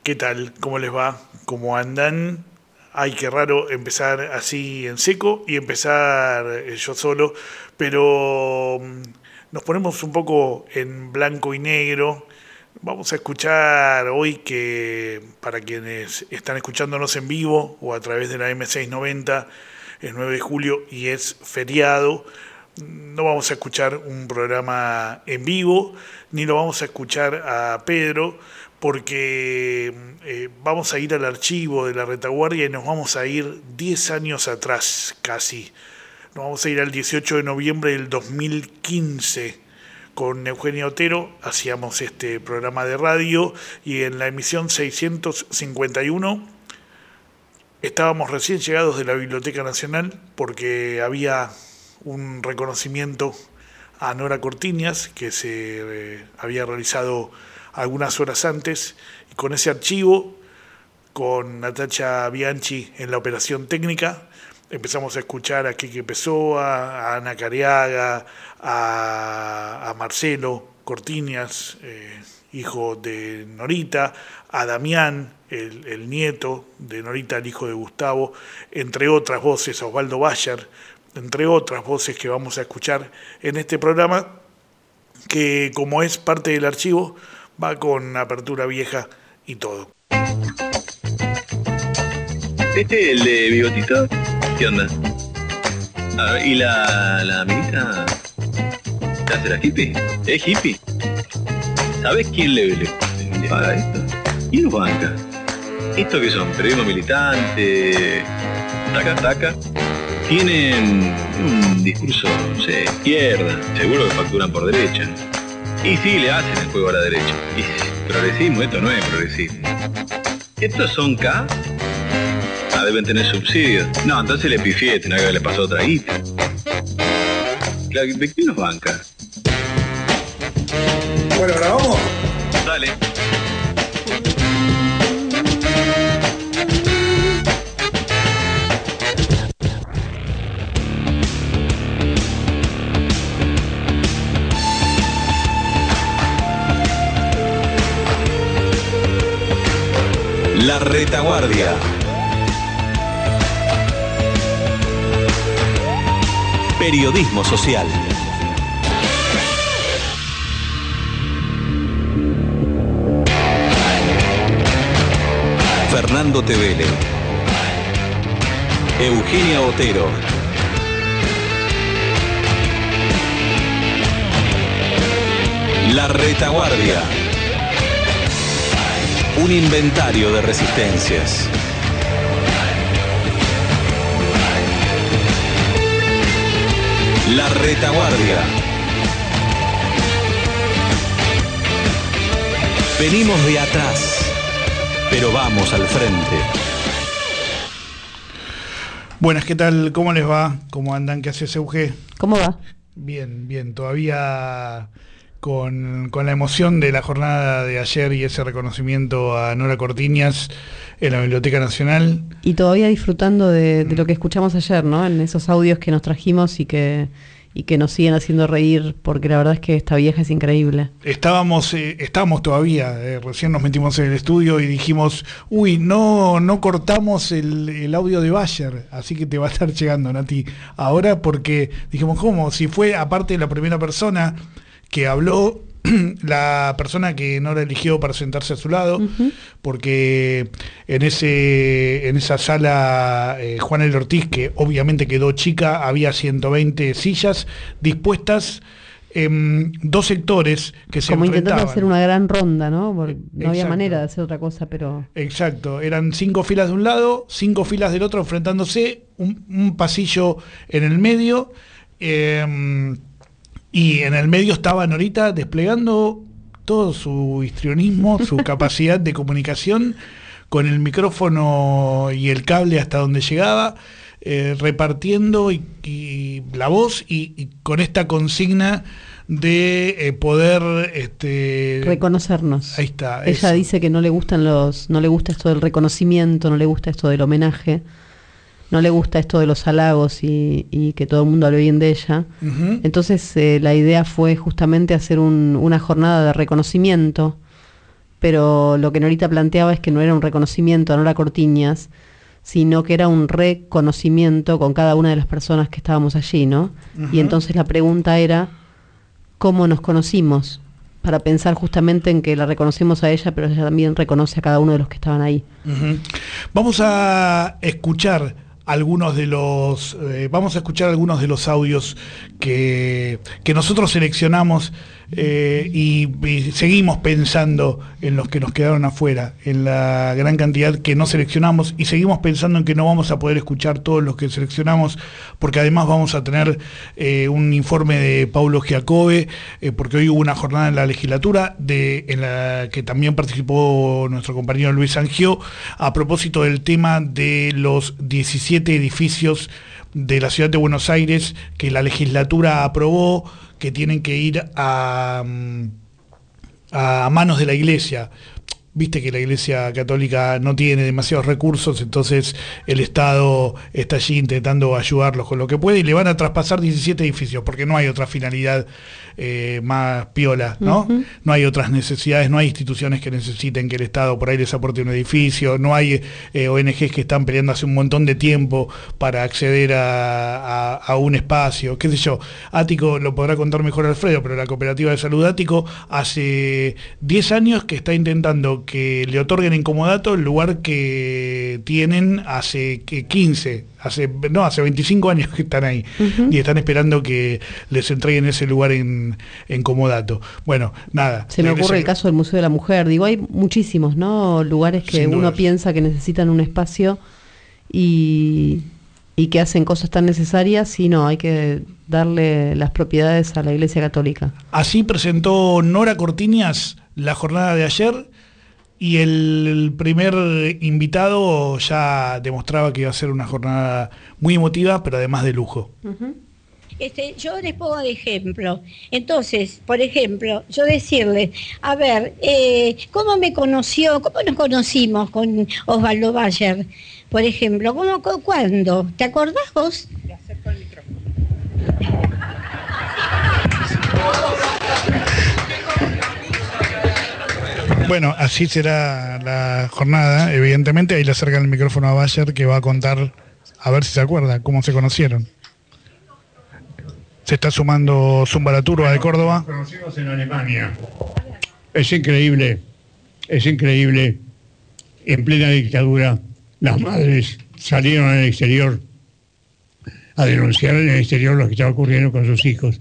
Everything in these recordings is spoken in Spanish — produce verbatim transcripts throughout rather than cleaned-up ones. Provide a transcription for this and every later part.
¿Qué tal? ¿Cómo les va? ¿Cómo andan? Ay, qué raro empezar así en seco y empezar eh, yo solo, pero mm, nos ponemos un poco en blanco y negro. Vamos a escuchar hoy que, para quienes están escuchándonos en vivo o a través de la eme seiscientos noventa, es nueve de julio y es feriado. No vamos a escuchar un programa en vivo, ni lo vamos a escuchar a Pedro, porque eh, vamos a ir al archivo de la retaguardia y nos vamos a ir diez años atrás casi. Nos vamos a ir al dieciocho de noviembre del dos mil quince. Con Eugenia Otero hacíamos este programa de radio y en la emisión seiscientos cincuenta y uno estábamos recién llegados de la Biblioteca Nacional porque había un reconocimiento a Nora Cortiñas que se eh, había realizado algunas horas antes, y con ese archivo, con Natacha Bianchi en la operación técnica, empezamos a escuchar a Quique Pessoa, a Ana Cariaga, a, a Marcelo Cortiñas, eh, hijo de Norita, a Damián, el, el nieto de Norita, el hijo de Gustavo, entre otras voces, a Osvaldo Bayer, entre otras voces que vamos a escuchar en este programa, que como es parte del archivo, va con apertura vieja y todo. ¿Este es el de bigotito? ¿Qué onda? A ver, ¿y la, la amiguita? ¿Se hace la hippie? ¿Es hippie? ¿Sabes quién le, le, le paga esto? ¿Quién los banca? ¿Esto qué son? ¿Periodismo militante? ¿Taca, taca? Tienen un discurso, no sé, izquierda. Seguro que facturan por derecha. Y sí, le hacen el juego a la derecha. Y progresismo, esto no es progresismo. ¿Estos son K? Ah, deben tener subsidios. No, entonces le pifié, tenía que haberle pasado otra guita. Claro, ¿de quién nos banca? Bueno, ¿ahora vamos? Dale. La Retaguardia. Periodismo social. Fernando Tevele, Eugenia Otero, La Retaguardia. Un inventario de resistencias. La Retaguardia. Venimos de atrás, pero vamos al frente. Buenas, ¿qué tal? ¿Cómo les va? ¿Cómo andan? ¿Qué haces, Euge? ¿Cómo va? Bien, bien. Todavía con, con la emoción de la jornada de ayer y ese reconocimiento a Nora Cortiñas en la Biblioteca Nacional. Y todavía disfrutando de, de lo que escuchamos ayer, ¿no? En esos audios que nos trajimos y que, y que nos siguen haciendo reír, porque la verdad es que esta vieja es increíble. Estábamos, eh, estábamos todavía, eh, recién nos metimos en el estudio y dijimos, uy, no, no cortamos el, el audio de Bayer, así que te va a estar llegando, Nati, ahora, porque dijimos, ¿cómo? Si fue, aparte de la primera persona que habló, la persona que no la eligió para sentarse a su lado, uh-huh. porque en ese en esa sala eh, Juan El Ortiz, que obviamente quedó chica, había ciento veinte sillas dispuestas en dos sectores que se como enfrentaban. Intentando hacer una gran ronda, ¿no? Porque no Exacto. había manera de hacer otra cosa, pero... Exacto, eran cinco filas de un lado, cinco filas del otro enfrentándose, un, un pasillo en el medio, eh, y en el medio estaba Norita desplegando todo su histrionismo, su capacidad de comunicación, con el micrófono y el cable hasta donde llegaba, eh, repartiendo y, y la voz y, y con esta consigna de eh, poder este, reconocernos. Ahí está. Ella eso. dice que no le gustan los, no le gusta esto del reconocimiento, no le gusta esto del homenaje. No le gusta esto de los halagos y, y que todo el mundo hable bien de ella. Uh-huh. Entonces eh, la idea fue justamente hacer un, una jornada de reconocimiento pero lo que Norita planteaba es que no era un reconocimiento a Nora Cortiñas, sino que era un reconocimiento con cada una de las personas que estábamos allí, ¿no? Uh-huh. Y entonces la pregunta era, ¿cómo nos conocimos? Para pensar justamente en que la reconocemos a ella, pero ella también reconoce a cada uno de los que estaban ahí. Uh-huh. Vamos a escuchar algunos de los eh, vamos a escuchar algunos de los audios que, que nosotros seleccionamos eh, y, y seguimos pensando en los que nos quedaron afuera, en la gran cantidad que no seleccionamos, y seguimos pensando en que no vamos a poder escuchar todos los que seleccionamos, porque además vamos a tener eh, un informe de Paulo Giacobbe, eh, porque hoy hubo una jornada en la legislatura de, en la que también participó nuestro compañero Luis Angió, a propósito del tema de los diecisiete edificios de la ciudad de Buenos Aires que la legislatura aprobó, que tienen que ir a, a manos de la iglesia. Viste que la Iglesia Católica no tiene demasiados recursos, entonces el Estado está allí intentando ayudarlos con lo que puede, y le van a traspasar diecisiete edificios, porque no hay otra finalidad eh, más piola, ¿no? Uh-huh. No hay otras necesidades, no hay instituciones que necesiten que el Estado por ahí les aporte un edificio, no hay eh, O N Ges que están peleando hace un montón de tiempo para acceder a, a, a un espacio, qué sé yo. Ático lo podrá contar mejor Alfredo, pero la Cooperativa de Salud Ático hace diez años que está intentando que le otorguen en comodato el lugar que tienen hace quince, hace no, hace veinticinco años que están ahí, uh-huh. y están esperando que les entreguen ese lugar en, en comodato. Bueno, nada. Se me ocurre el caso del Museo de la Mujer, digo, hay muchísimos, ¿no? Lugares que uno dudas. piensa que necesitan un espacio y, y que hacen cosas tan necesarias, y no, hay que darle las propiedades a la Iglesia Católica. Así presentó Nora Cortiñas la jornada de ayer, y el primer invitado ya demostraba que iba a ser una jornada muy emotiva, pero además de lujo. Uh-huh. Este, yo les pongo de ejemplo. Entonces, por ejemplo, yo decirles, a ver, eh, ¿cómo me conoció, cómo nos conocimos con Osvaldo Bayer? Por ejemplo, ¿cómo, cuándo? ¿Te acordás vos? Te acerco el micrófono. Bueno, así será la jornada, evidentemente. Ahí le acercan el micrófono a Bayer, que va a contar, a ver si se acuerda, cómo se conocieron. Se está sumando Zumba la Turba de Córdoba. Nos conocimos en Alemania. Es increíble, es increíble. En plena dictadura, las madres salieron al exterior a denunciar en el exterior lo que estaba ocurriendo con sus hijos.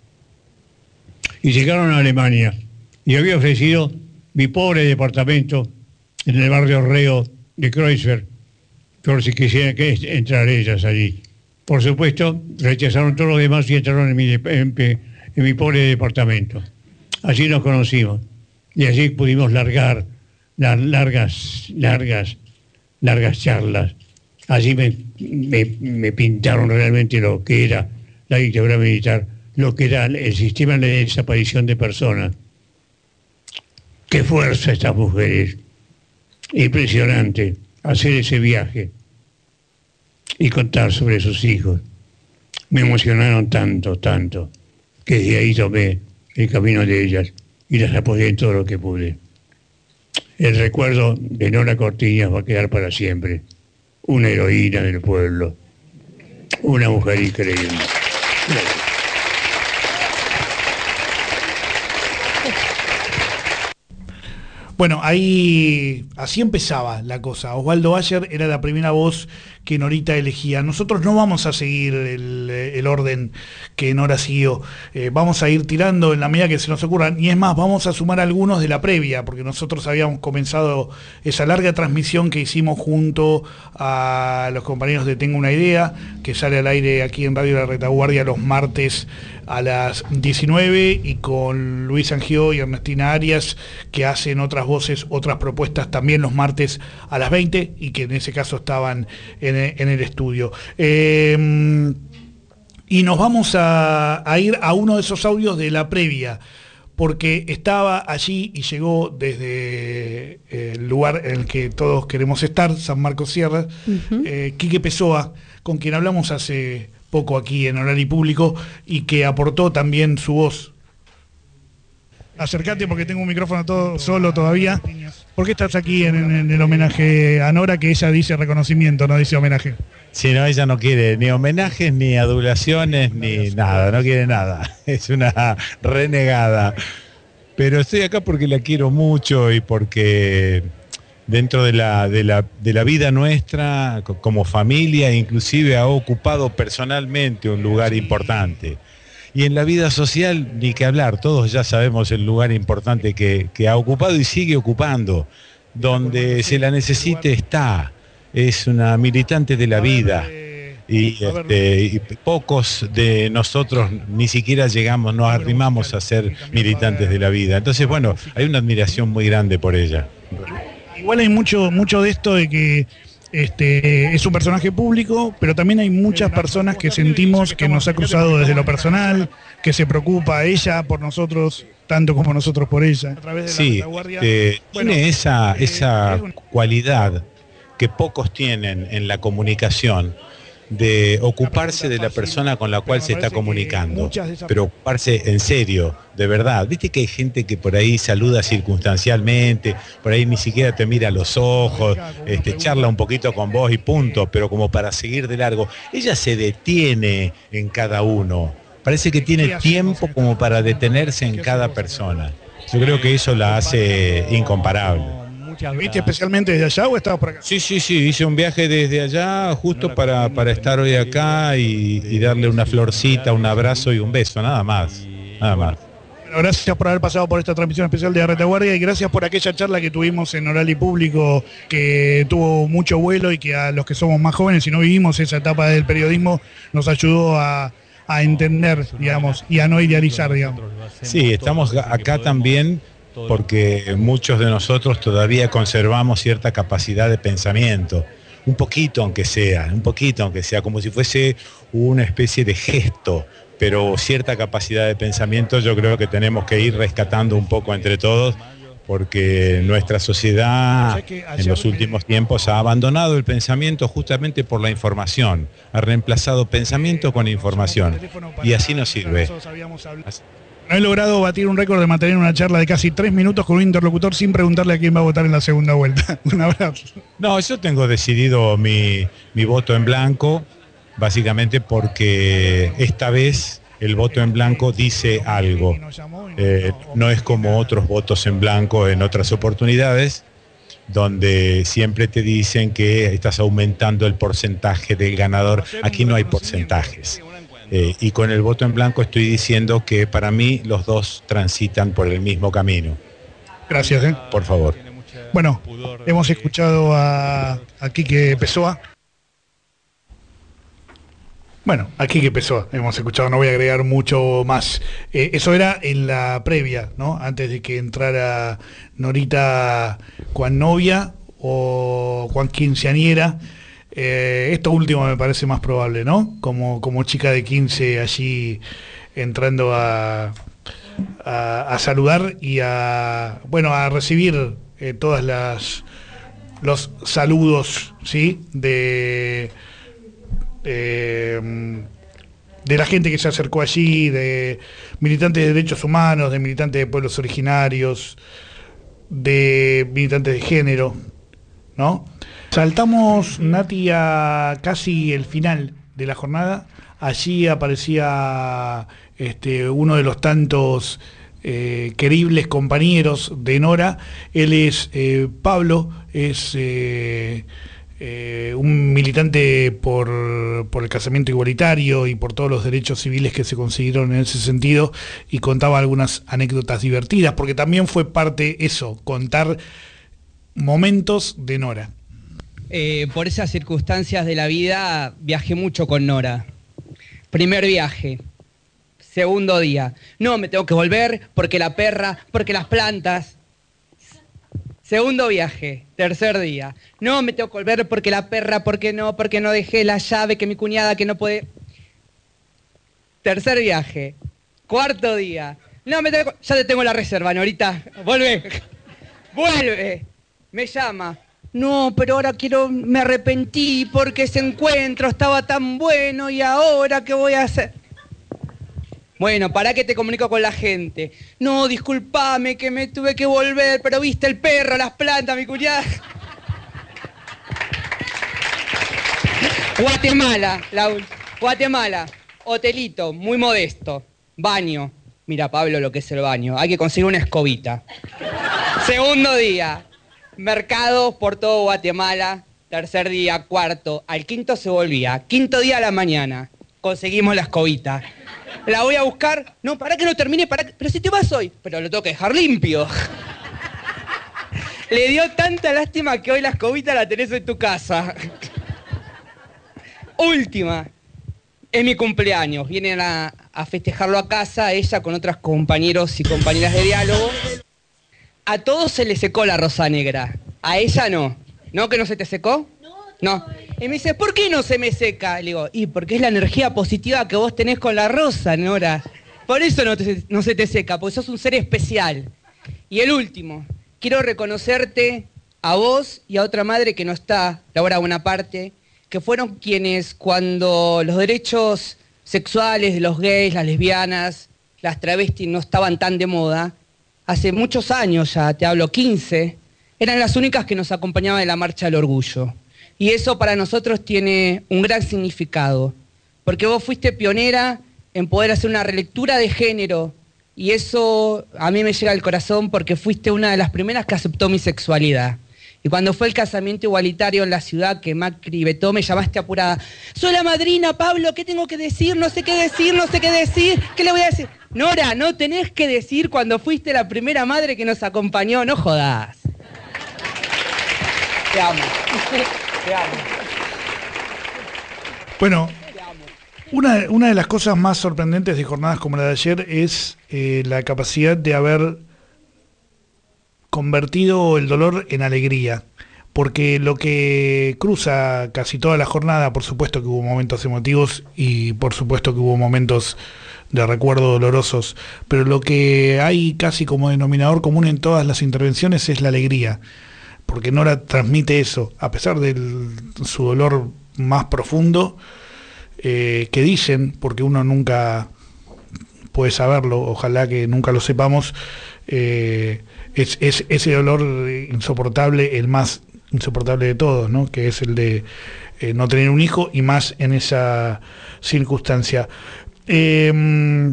Y llegaron a Alemania. Y había ofrecido mi pobre departamento en el barrio Reo de Kreuzberg, por si quisieran que entrar ellas allí. Por supuesto, rechazaron todos los demás y entraron en mi, en, en mi pobre departamento. Allí nos conocimos y allí pudimos largar las largas, largas, largas charlas. Allí me, me, me pintaron realmente lo que era la dictadura militar, lo que era el sistema de desaparición de personas. ¡Qué fuerza estas mujeres! Impresionante hacer ese viaje y contar sobre sus hijos. Me emocionaron tanto, tanto, que de ahí tomé el camino de ellas y las apoyé en todo lo que pude. El recuerdo de Nora Cortiñas va a quedar para siempre. Una heroína del pueblo. Una mujer increíble. Gracias. Bueno, ahí así empezaba la cosa. Osvaldo Bayer era la primera voz que Norita elegía. Nosotros no vamos a seguir el, el orden que Nora siguió. Eh, vamos a ir tirando en la medida que se nos ocurran. Y es más, vamos a sumar algunos de la previa, porque nosotros habíamos comenzado esa larga transmisión que hicimos junto a los compañeros de Tengo una Idea, que sale al aire aquí en Radio La Retaguardia los martes a las diecinueve, y con Luis Angió y Ernestina Arias, que hacen otras voces, otras propuestas también los martes a las veinte, y que en ese caso estaban en, en el estudio. Eh, y nos vamos a, a ir a uno de esos audios de la previa, porque estaba allí y llegó desde el lugar en el que todos queremos estar, San Marcos Sierra, uh-huh. eh, Quique Pessoa, con quien hablamos hace poco aquí en Horario Público, y que aportó también su voz. Acércate porque tengo un micrófono todo solo todavía. ¿Por qué estás aquí en, en el homenaje a Nora, que ella dice reconocimiento, no dice homenaje? Sí, no, ella no quiere ni homenajes, ni adulaciones, ni nada, no quiere nada. Es una renegada. Pero estoy acá porque la quiero mucho y porque dentro de la, de la, de la vida nuestra, como familia, inclusive ha ocupado personalmente un lugar importante. Y en la vida social, ni que hablar, todos ya sabemos el lugar importante que, que ha ocupado y sigue ocupando. Donde se la necesite está. Es una militante de la vida. Y, este, y pocos de nosotros ni siquiera llegamos, nos arrimamos a ser militantes de la vida. Entonces, bueno, hay una admiración muy grande por ella. Igual hay mucho, mucho de esto de que este, es un personaje público, pero también hay muchas personas que sentimos que nos ha cruzado desde lo personal, que se preocupa ella por nosotros, tanto como nosotros por ella. Sí, eh, tiene esa, esa cualidad que pocos tienen en la comunicación, de ocuparse de la persona con la cual se está comunicando, pero ocuparse en serio, de verdad. Viste que hay gente que por ahí saluda circunstancialmente, por ahí ni siquiera te mira a los ojos, este, charla un poquito con vos y punto, pero como para seguir de largo. Ella se detiene en cada uno, parece que tiene tiempo como para detenerse en cada persona. Yo creo que eso la hace incomparable. ¿Viste especialmente desde allá o estabas por acá? Sí, sí, sí, hice un viaje desde allá justo para, para estar hoy acá y, y darle una florcita, un abrazo y un beso, nada más, nada más. Bueno, gracias por haber pasado por esta transmisión especial de Retaguardia y gracias por aquella charla que tuvimos en Oral y Público, que tuvo mucho vuelo y que a los que somos más jóvenes y no vivimos esa etapa del periodismo nos ayudó a, a entender, digamos, y a no idealizar, digamos. Sí, estamos acá también porque muchos de nosotros todavía conservamos cierta capacidad de pensamiento, un poquito aunque sea, un poquito aunque sea, como si fuese una especie de gesto, pero cierta capacidad de pensamiento yo creo que tenemos que ir rescatando un poco entre todos, porque nuestra sociedad en los últimos tiempos ha abandonado el pensamiento justamente por la información, ha reemplazado pensamiento con información, y así no sirve. No he logrado batir un récord de mantener una charla de casi tres minutos con un interlocutor sin preguntarle a quién va a votar en la segunda vuelta. Un abrazo. No, yo tengo decidido mi, mi voto en blanco, básicamente porque esta vez el voto en blanco dice algo. Eh, no es como otros votos en blanco en otras oportunidades, donde siempre te dicen que estás aumentando el porcentaje del ganador. Aquí no hay porcentajes. Eh, y con el voto en blanco estoy diciendo que para mí los dos transitan por el mismo camino. Gracias, ¿eh? Por favor. Bueno, hemos escuchado a, a Quique Pessoa. Bueno, a Quique Pessoa hemos escuchado, no voy a agregar mucho más. Eh, eso era en la previa, ¿no? Antes de que entrara Norita Juan novia o Juan quinceañera. Eh, esto último me parece más probable, ¿no? Como, como chica de quince allí entrando a, a, a saludar y a, bueno, a recibir eh, todas las los saludos, ¿sí? De, de, de la gente que se acercó allí, de militantes de derechos humanos, de militantes de pueblos originarios, de militantes de género, ¿no? Saltamos, Nati, a casi el final de la jornada. Allí aparecía este, uno de los tantos eh, queribles compañeros de Nora. Él es eh, Pablo, es eh, eh, un militante por, por el casamiento igualitario y por todos los derechos civiles que se consiguieron en ese sentido, y contaba algunas anécdotas divertidas, porque también fue parte eso, contar momentos de Nora. Eh, por esas circunstancias de la vida viajé mucho con Nora. Primer viaje, segundo día, no, me tengo que volver porque la perra, porque las plantas. Segundo viaje, tercer día, no, me tengo que volver porque la perra, porque no, porque no dejé la llave, que mi cuñada que no puede. Tercer viaje, cuarto día, no, me tengo... ya te tengo la reserva, Norita, vuelve, vuelve, me llama. No, pero ahora quiero, me arrepentí porque ese encuentro estaba tan bueno y ahora ¿qué voy a hacer? Bueno, ¿para qué te comunico con la gente? No, discúlpame que me tuve que volver, pero viste el perro, las plantas, mi cuñada. Guatemala, la, Guatemala, hotelito, muy modesto, baño. Mira, Pablo, lo que es el baño, hay que conseguir una escobita. Segundo día, mercado por todo Guatemala. Tercer día, cuarto, al quinto se volvía. Quinto día a la mañana, conseguimos la escobita. La voy a buscar. No, para que no termine, para que... Pero si te vas hoy. Pero lo tengo que dejar limpio. Le dio tanta lástima que hoy la escobita la tenés en tu casa. Última. Es mi cumpleaños. Vienen a, a festejarlo a casa, ella con otros compañeros y compañeras de diálogo. A todos se le secó la rosa negra. A ella no. ¿No que no se te secó? No. Y me dice, ¿por qué no se me seca? Le digo, y porque es la energía positiva que vos tenés con la rosa, Nora. Por eso no, te, no se te seca, porque sos un ser especial. Y el último, quiero reconocerte a vos y a otra madre que no está, Laura Bonaparte, que fueron quienes cuando los derechos sexuales de los gays, las lesbianas, las travestis no estaban tan de moda, hace muchos años ya, te hablo quince, eran las únicas que nos acompañaban en la Marcha del Orgullo. Y eso para nosotros tiene un gran significado, porque vos fuiste pionera en poder hacer una relectura de género, y eso a mí me llega al corazón porque fuiste una de las primeras que aceptó mi sexualidad. Y cuando fue el casamiento igualitario en la ciudad que Macri vetó, me llamaste apurada. Soy la madrina, Pablo, ¿qué tengo que decir? No sé qué decir, no sé qué decir. ¿Qué le voy a decir? Nora, no tenés que decir cuando fuiste la primera madre que nos acompañó, no jodas. Te amo. Te amo. Bueno, una, una de las cosas más sorprendentes de jornadas como la de ayer es eh, la capacidad de haber convertido el dolor en alegría, porque lo que cruza casi toda la jornada, por supuesto que hubo momentos emotivos y por supuesto que hubo momentos de recuerdo dolorosos, pero lo que hay casi como denominador común en todas las intervenciones es la alegría, porque Nora transmite eso, a pesar de su dolor más profundo, eh, que dicen, porque uno nunca puede saberlo, ojalá que nunca lo sepamos, eh, es, es ese dolor insoportable, el más insoportable de todos, ¿no? Que es el de eh, no tener un hijo y más en esa circunstancia. Eh,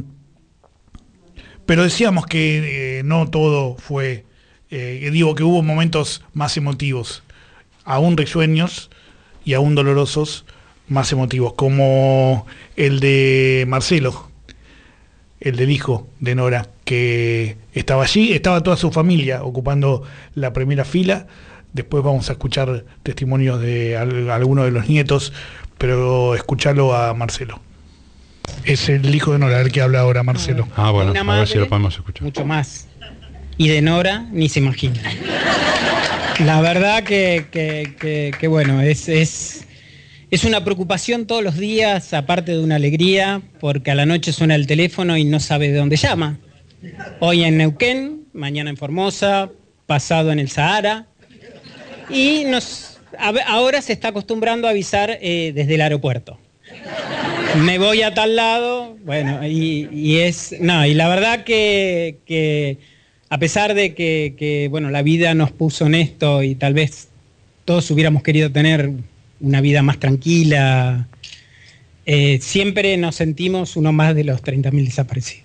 pero decíamos que eh, no todo fue, eh, digo que hubo momentos más emotivos, aún risueños y aún dolorosos, más emotivos, como el de Marcelo, el del hijo de Nora, que estaba allí, estaba toda su familia ocupando la primera fila. Después vamos a escuchar testimonios de al, algunos de los nietos, pero escucharlo a Marcelo. Es el hijo de Nora, el que habla ahora, Marcelo. Ah, bueno, Una a madre, ver si lo podemos escuchar. Mucho más. Y de Nora ni se imagina. La verdad que, que, que, que bueno, es, es, es una preocupación todos los días, aparte de una alegría, porque a la noche suena el teléfono y no sabe de dónde llama. Hoy en Neuquén, mañana en Formosa, pasado en el Sahara. Y nos, a, ahora se está acostumbrando a avisar eh, desde el aeropuerto. Me voy a tal lado, bueno, y, y es... No, y la verdad que, que a pesar de que, que, bueno, la vida nos puso en esto y tal vez todos hubiéramos querido tener una vida más tranquila, eh, siempre nos sentimos uno más de los treinta mil desaparecidos.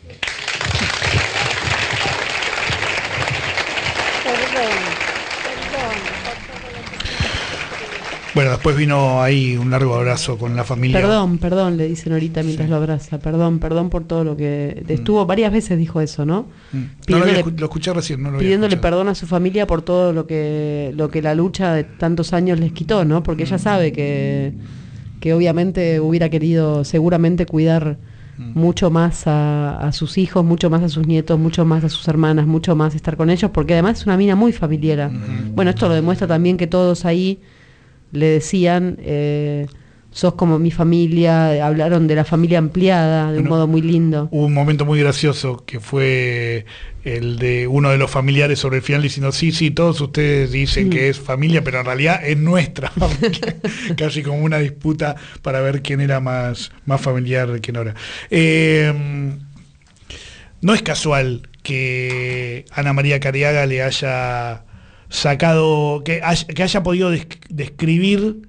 Bueno, después vino ahí un largo abrazo con la familia. Perdón, perdón, le dicen ahorita mientras sí. lo abraza. Perdón, perdón por todo lo que... Estuvo, mm. varias veces dijo eso, ¿no? Mm. No lo, había, lo escuché recién, no lo Pidiéndole perdón a su familia por todo lo que lo que la lucha de tantos años les quitó, ¿no? Porque mm. ella sabe que, que obviamente hubiera querido seguramente cuidar mm. mucho más a, a sus hijos, mucho más a sus nietos, mucho más a sus hermanas, mucho más estar con ellos, porque además es una mina muy familiera. Mm. Bueno, esto lo demuestra también que todos ahí le decían, eh, sos como mi familia, hablaron de la familia ampliada de Bueno, un modo muy lindo. Hubo un momento muy gracioso que fue el de uno de los familiares sobre el final diciendo, sí, sí, todos ustedes dicen Mm. que es familia, pero en realidad es nuestra familia. Casi como una disputa para ver quién era más, más familiar que Nora. Eh, no es casual que Ana María Cariaga le haya sacado, que haya, que haya podido desc- describir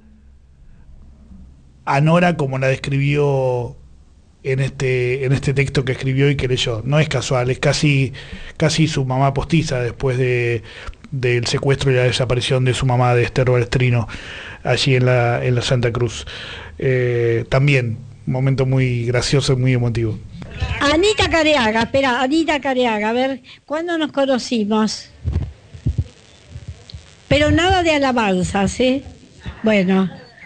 a Nora como la describió en este en este texto que escribió y que leyó. No es casual, es casi casi su mamá postiza después de del secuestro y la desaparición de su mamá, de Esther Balestrino, allí en la en la Santa Cruz. Eh, también un momento muy gracioso y muy emotivo. Anita Careaga, espera, Anita Careaga, a ver, ¿cuándo nos conocimos? Pero nada de alabanzas, ¿eh? Bueno.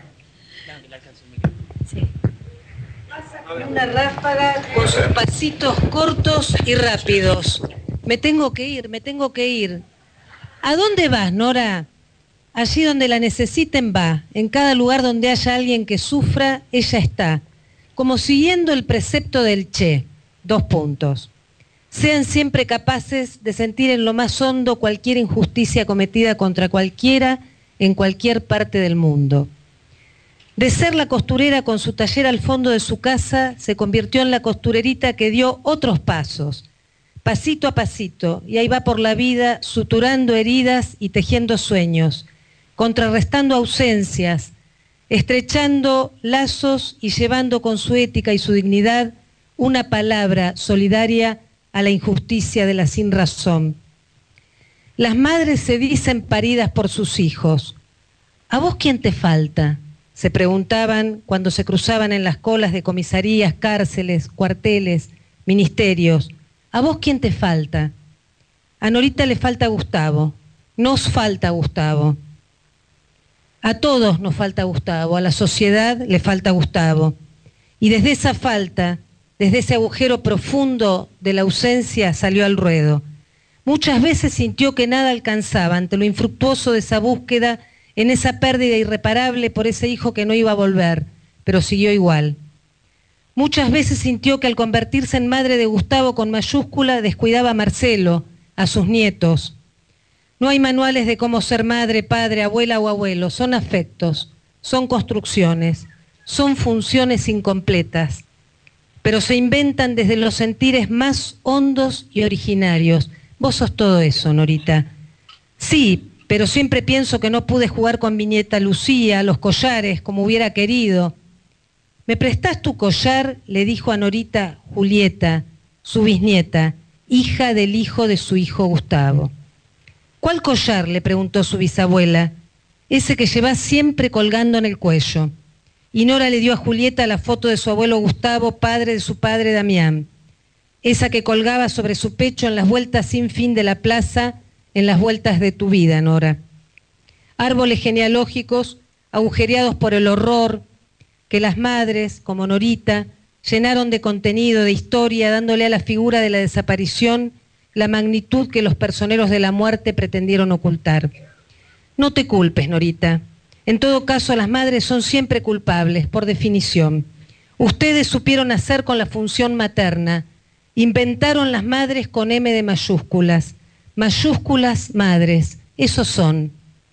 Una ráfaga con sus pasitos cortos y rápidos. Me tengo que ir, me tengo que ir. ¿A dónde vas, Nora? Allí donde la necesiten va. En cada lugar donde haya alguien que sufra, ella está. Como siguiendo el precepto del Che. Dos puntos. Sean siempre capaces de sentir en lo más hondo cualquier injusticia cometida contra cualquiera en cualquier parte del mundo. De ser la costurera con su taller al fondo de su casa, se convirtió en la costurerita que dio otros pasos, pasito a pasito, y ahí va por la vida suturando heridas y tejiendo sueños, contrarrestando ausencias, estrechando lazos y llevando con su ética y su dignidad una palabra solidaria a la injusticia de la sinrazón. Las madres se dicen paridas por sus hijos. ¿A vos quién te falta?, se preguntaban cuando se cruzaban en las colas de comisarías, cárceles, cuarteles, ministerios. ¿A vos quién te falta? A Norita le falta Gustavo. Nos falta Gustavo. A todos nos falta Gustavo. A la sociedad le falta Gustavo. Y desde esa falta, desde ese agujero profundo de la ausencia, salió al ruedo. Muchas veces sintió que nada alcanzaba ante lo infructuoso de esa búsqueda, en esa pérdida irreparable por ese hijo que no iba a volver, pero siguió igual. Muchas veces sintió que al convertirse en madre de Gustavo con mayúscula, descuidaba a Marcelo, a sus nietos. No hay manuales de cómo ser madre, padre, abuela o abuelo, son afectos, son construcciones, son funciones incompletas, pero se inventan desde los sentires más hondos y originarios. Vos sos todo eso, Norita. Sí, pero siempre pienso que no pude jugar con mi nieta Lucía, los collares, como hubiera querido. ¿Me prestás tu collar?, le dijo a Norita Julieta, su bisnieta, hija del hijo de su hijo Gustavo. ¿Cuál collar?, le preguntó su bisabuela. Ese que llevás siempre colgando en el cuello. Y Nora le dio a Julieta la foto de su abuelo Gustavo, padre de su padre Damián. Esa que colgaba sobre su pecho en las vueltas sin fin de la plaza, en las vueltas de tu vida, Nora. Árboles genealógicos agujereados por el horror que las madres, como Norita, llenaron de contenido, de historia, dándole a la figura de la desaparición la magnitud que los personeros de la muerte pretendieron ocultar. No te culpes, Norita. En todo caso, las madres son siempre culpables, por definición. Ustedes supieron hacer con la función materna. Inventaron las madres con M de mayúsculas. Mayúsculas madres, esos son.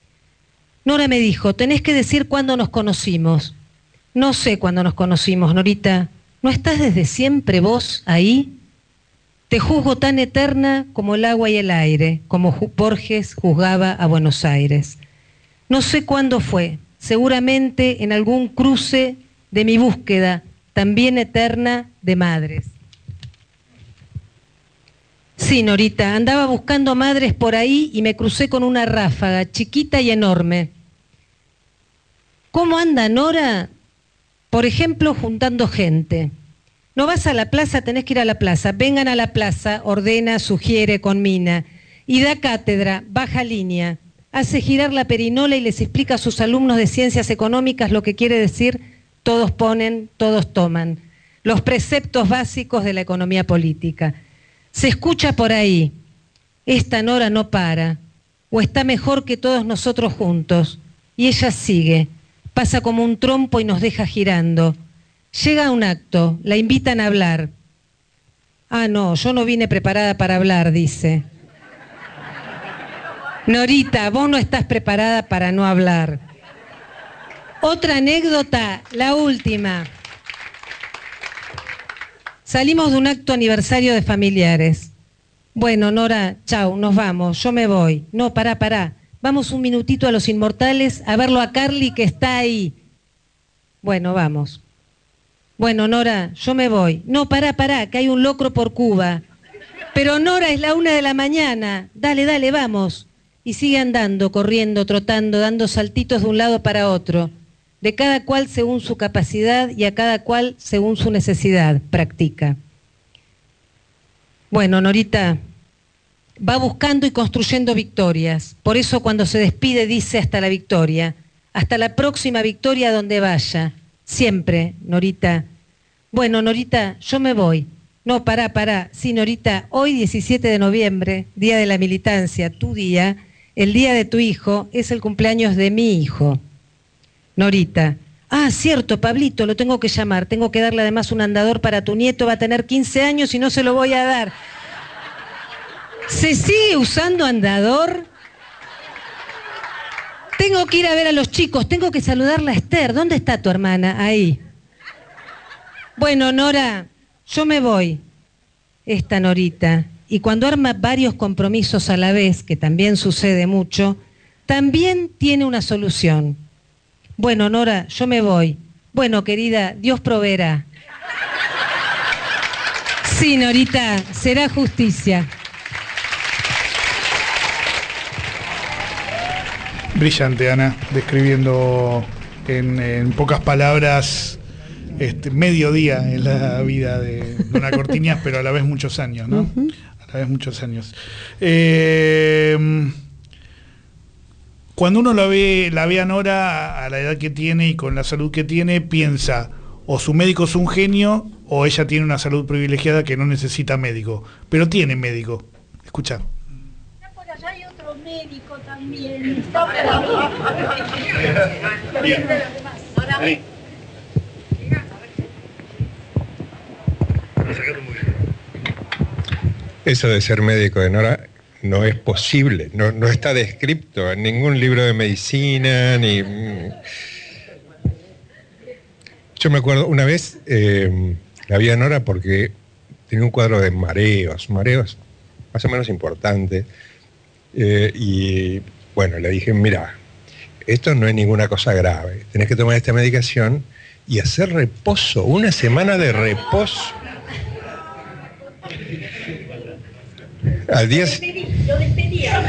Nora me dijo, tenés que decir cuándo nos conocimos. No sé cuándo nos conocimos, Norita. ¿No estás desde siempre vos ahí? Te juzgo tan eterna como el agua y el aire, como Borges juzgaba a Buenos Aires. No sé cuándo fue, seguramente en algún cruce de mi búsqueda, también eterna, de madres. Sí, Norita, andaba buscando madres por ahí y me crucé con una ráfaga, chiquita y enorme. ¿Cómo anda Nora? Por ejemplo, juntando gente. No vas a la plaza, tenés que ir a la plaza. Vengan a la plaza, ordena, sugiere, conmina. Y da cátedra, baja línea. Hace girar la perinola y les explica a sus alumnos de ciencias económicas lo que quiere decir todos ponen, todos toman. Los preceptos básicos de la economía política. Se escucha por ahí, esta Nora no para, o está mejor que todos nosotros juntos, y ella sigue, pasa como un trompo y nos deja girando. Llega a un acto, la invitan a hablar. Ah, no, yo no vine preparada para hablar, dice. Norita, vos no estás preparada para no hablar. Otra anécdota, la última. Salimos de un acto aniversario de familiares. Bueno, Nora, chau, nos vamos, yo me voy. No, pará, pará. Vamos un minutito a Los Inmortales a verlo a Carly que está ahí. Bueno, vamos. Bueno, Nora, yo me voy. No, pará, pará, que hay un locro por Cuba. Pero Nora, es la una de la mañana. Dale, dale, vamos. Y sigue andando, corriendo, trotando, dando saltitos de un lado para otro. De cada cual según su capacidad y a cada cual según su necesidad, practica. Bueno, Norita, va buscando y construyendo victorias. Por eso cuando se despide dice hasta la victoria. Hasta la próxima victoria donde vaya. Siempre, Norita. Bueno, Norita, yo me voy. No, pará, pará. Sí, Norita, hoy diecisiete de noviembre, día de la militancia, tu día, el día de tu hijo, es el cumpleaños de mi hijo. Norita. Ah, cierto, Pablito, lo tengo que llamar. Tengo que darle además un andador para tu nieto. Va a tener quince años y no se lo voy a dar. ¿Se sigue usando andador? Tengo que ir a ver a los chicos. Tengo que saludarla a Esther. ¿Dónde está tu hermana? Ahí. Bueno, Nora, yo me voy. Esta Norita. Y cuando arma varios compromisos a la vez, que también sucede mucho, también tiene una solución. Bueno, Nora, yo me voy. Bueno, querida, Dios proveerá. Sí, Norita, será justicia. Brillante, Ana, describiendo en, en pocas palabras este, medio día en la vida de Dona Cortiñas, pero a la vez muchos años, ¿no? Uh-huh. A la vez muchos años. Eh... Cuando uno la ve, la ve a Nora a la edad que tiene y con la salud que tiene, piensa o su médico es un genio o ella tiene una salud privilegiada que no necesita médico. Pero tiene médico. Escucha. Por allá hay otro médico también. Está por ahí. Eso de ser médico de Nora no es posible, no, no está descrito en ningún libro de medicina, ni... Yo me acuerdo, una vez eh, la vi a Nora porque tenía un cuadro de mareos, mareos más o menos importantes, eh, y bueno, le dije, mira, esto no es ninguna cosa grave, tenés que tomar esta medicación y hacer reposo, una semana de reposo. Al día... Lo despedía.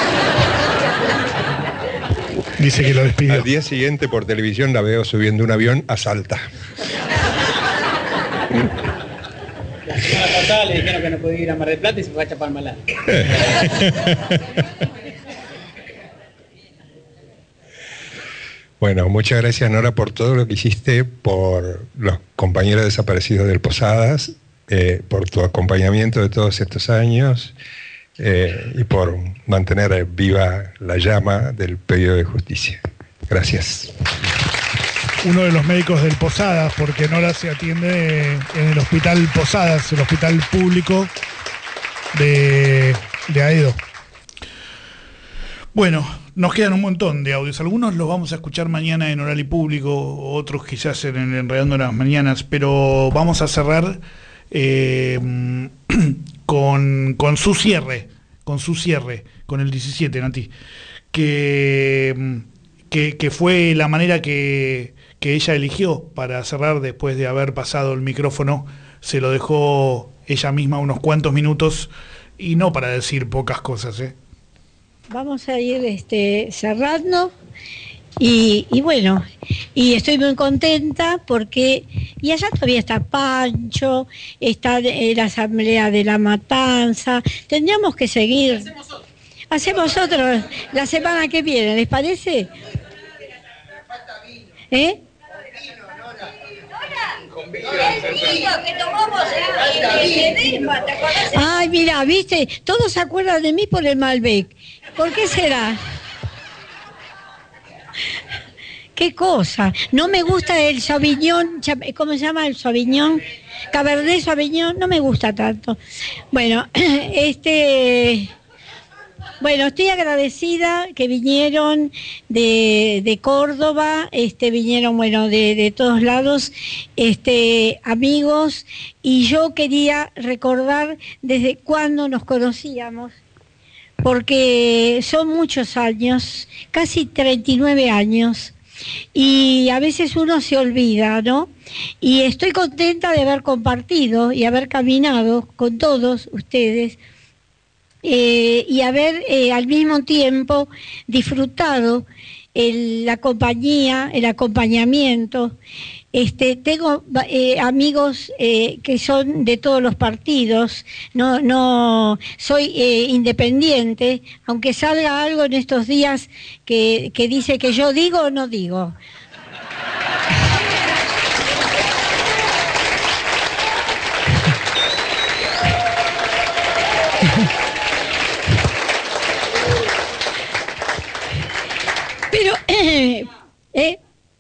Dice que lo despidió. Al día siguiente por televisión la veo subiendo un avión a Salta. La pasada le dijeron que no podía ir a Mar del Plata y se fue a Chapalmalal. Bueno, muchas gracias, Nora, por todo lo que hiciste por los compañeros desaparecidos del Posadas, eh, por tu acompañamiento de todos estos años eh, y por mantener viva la llama del pedido de justicia. Gracias. Uno de los médicos del Posadas, porque Nora se atiende en el Hospital Posadas, el hospital público de, de Aedo. Bueno, nos quedan un montón de audios. Algunos los vamos a escuchar mañana en Oral y Público, otros quizás en, en Enredando las Mañanas, pero vamos a cerrar eh, con, con su cierre, con su cierre, con el diecisiete, Nati, que, que, que fue la manera que, que ella eligió para cerrar después de haber pasado el micrófono. Se lo dejó ella misma unos cuantos minutos y no para decir pocas cosas, ¿eh? Vamos a ir este, cerrando y, y bueno, y estoy muy contenta porque, y allá todavía está Pancho, está la Asamblea de la Matanza, tendríamos que seguir. Hacemos otro. Hacemos otro la semana que viene, ¿les parece? ¿Eh? Ay, mira, viste, todos se acuerdan de mí por el Malbec. ¿Por qué será? qué cosa. No me gusta el Sauvignon, ¿cómo se llama el Sauvignon? Cabernet Sauvignon, no me gusta tanto. Bueno, este... Bueno, estoy agradecida que vinieron de, de Córdoba, este, vinieron, bueno, de, de todos lados, este, amigos, y yo quería recordar desde cuándo nos conocíamos, porque son muchos años, casi treinta y nueve años, y a veces uno se olvida, ¿no? Y estoy contenta de haber compartido y haber caminado con todos ustedes, Eh, y haber eh, al mismo tiempo disfrutado el, la compañía, el acompañamiento. Este, tengo eh, amigos eh, que son de todos los partidos, no, no soy eh, independiente, aunque salga algo en estos días que, que dice que yo digo o no digo. Pero, eh, eh,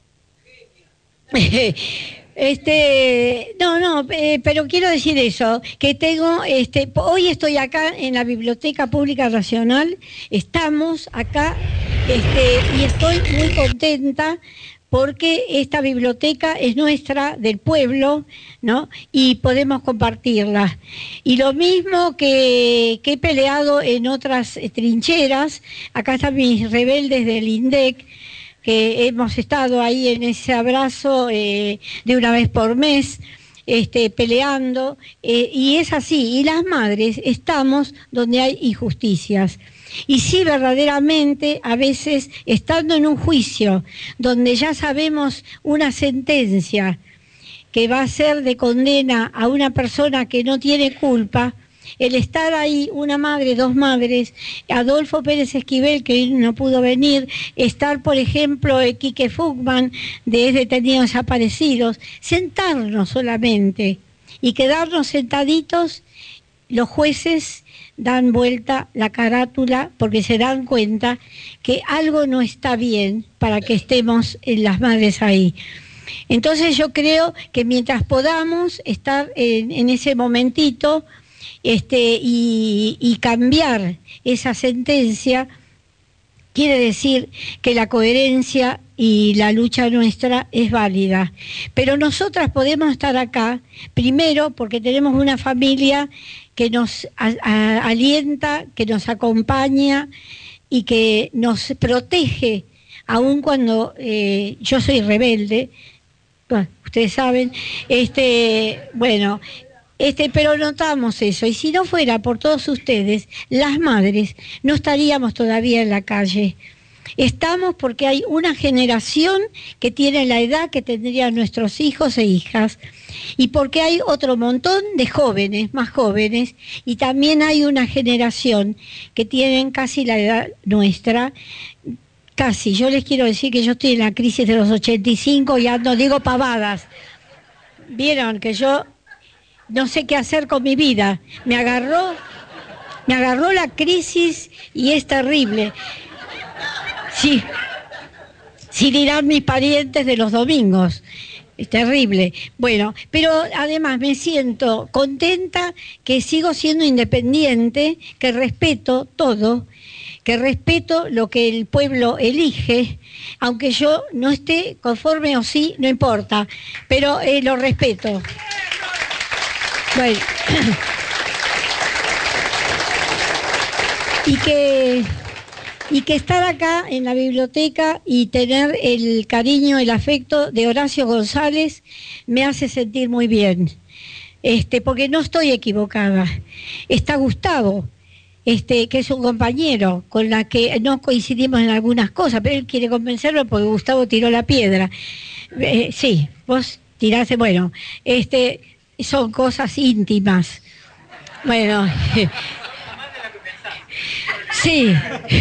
este, no, no, eh, pero quiero decir eso, que tengo, este, hoy estoy acá en la Biblioteca Pública Nacional, estamos acá, este, y estoy muy contenta porque esta biblioteca es nuestra, del pueblo, ¿no? Y podemos compartirla. Y lo mismo que, que he peleado en otras trincheras, acá están mis rebeldes del INDEC, que hemos estado ahí en ese abrazo eh, de una vez por mes, este, peleando, eh, y es así, y las madres estamos donde hay injusticias. Y sí, verdaderamente, a veces, estando en un juicio donde ya sabemos una sentencia que va a ser de condena a una persona que no tiene culpa, el estar ahí, una madre, dos madres, Adolfo Pérez Esquivel, que hoy no pudo venir, estar, por ejemplo, Quique Fugman, de Detenidos Desaparecidos, sentarnos solamente y quedarnos sentaditos, los jueces dan vuelta la carátula porque se dan cuenta que algo no está bien para que estemos en las madres ahí. Entonces yo creo que mientras podamos estar en, en ese momentito este, y, y cambiar esa sentencia, quiere decir que la coherencia y la lucha nuestra es válida. Pero nosotras podemos estar acá, primero porque tenemos una familia que nos a, a, alienta, que nos acompaña y que nos protege, aun cuando eh, yo soy rebelde, bueno, ustedes saben, este, bueno, este, pero notamos eso, y si no fuera por todos ustedes, las madres, no estaríamos todavía en la calle. Estamos porque hay una generación que tiene la edad que tendrían nuestros hijos e hijas, y porque hay otro montón de jóvenes, más jóvenes, y también hay una generación que tienen casi la edad nuestra, casi. Yo les quiero decir que yo estoy en la crisis de los ochenta y cinco y no digo pavadas. Vieron que yo no sé qué hacer con mi vida. Me agarró, me agarró la crisis y es terrible. Sí, sí dirán mis parientes de los domingos. Es terrible. Bueno, pero además me siento contenta que sigo siendo independiente, que respeto todo, que respeto lo que el pueblo elige, aunque yo no esté conforme o sí, no importa, pero eh, lo respeto. Bueno. Y que... Y que estar acá en la biblioteca y tener el cariño, el afecto de Horacio González me hace sentir muy bien, este, porque no estoy equivocada. Está Gustavo, este, que es un compañero con la que no coincidimos en algunas cosas, pero él quiere convencerlo porque Gustavo tiró la piedra. Eh, sí, vos tiraste, bueno, este, son cosas íntimas. Bueno... Sí,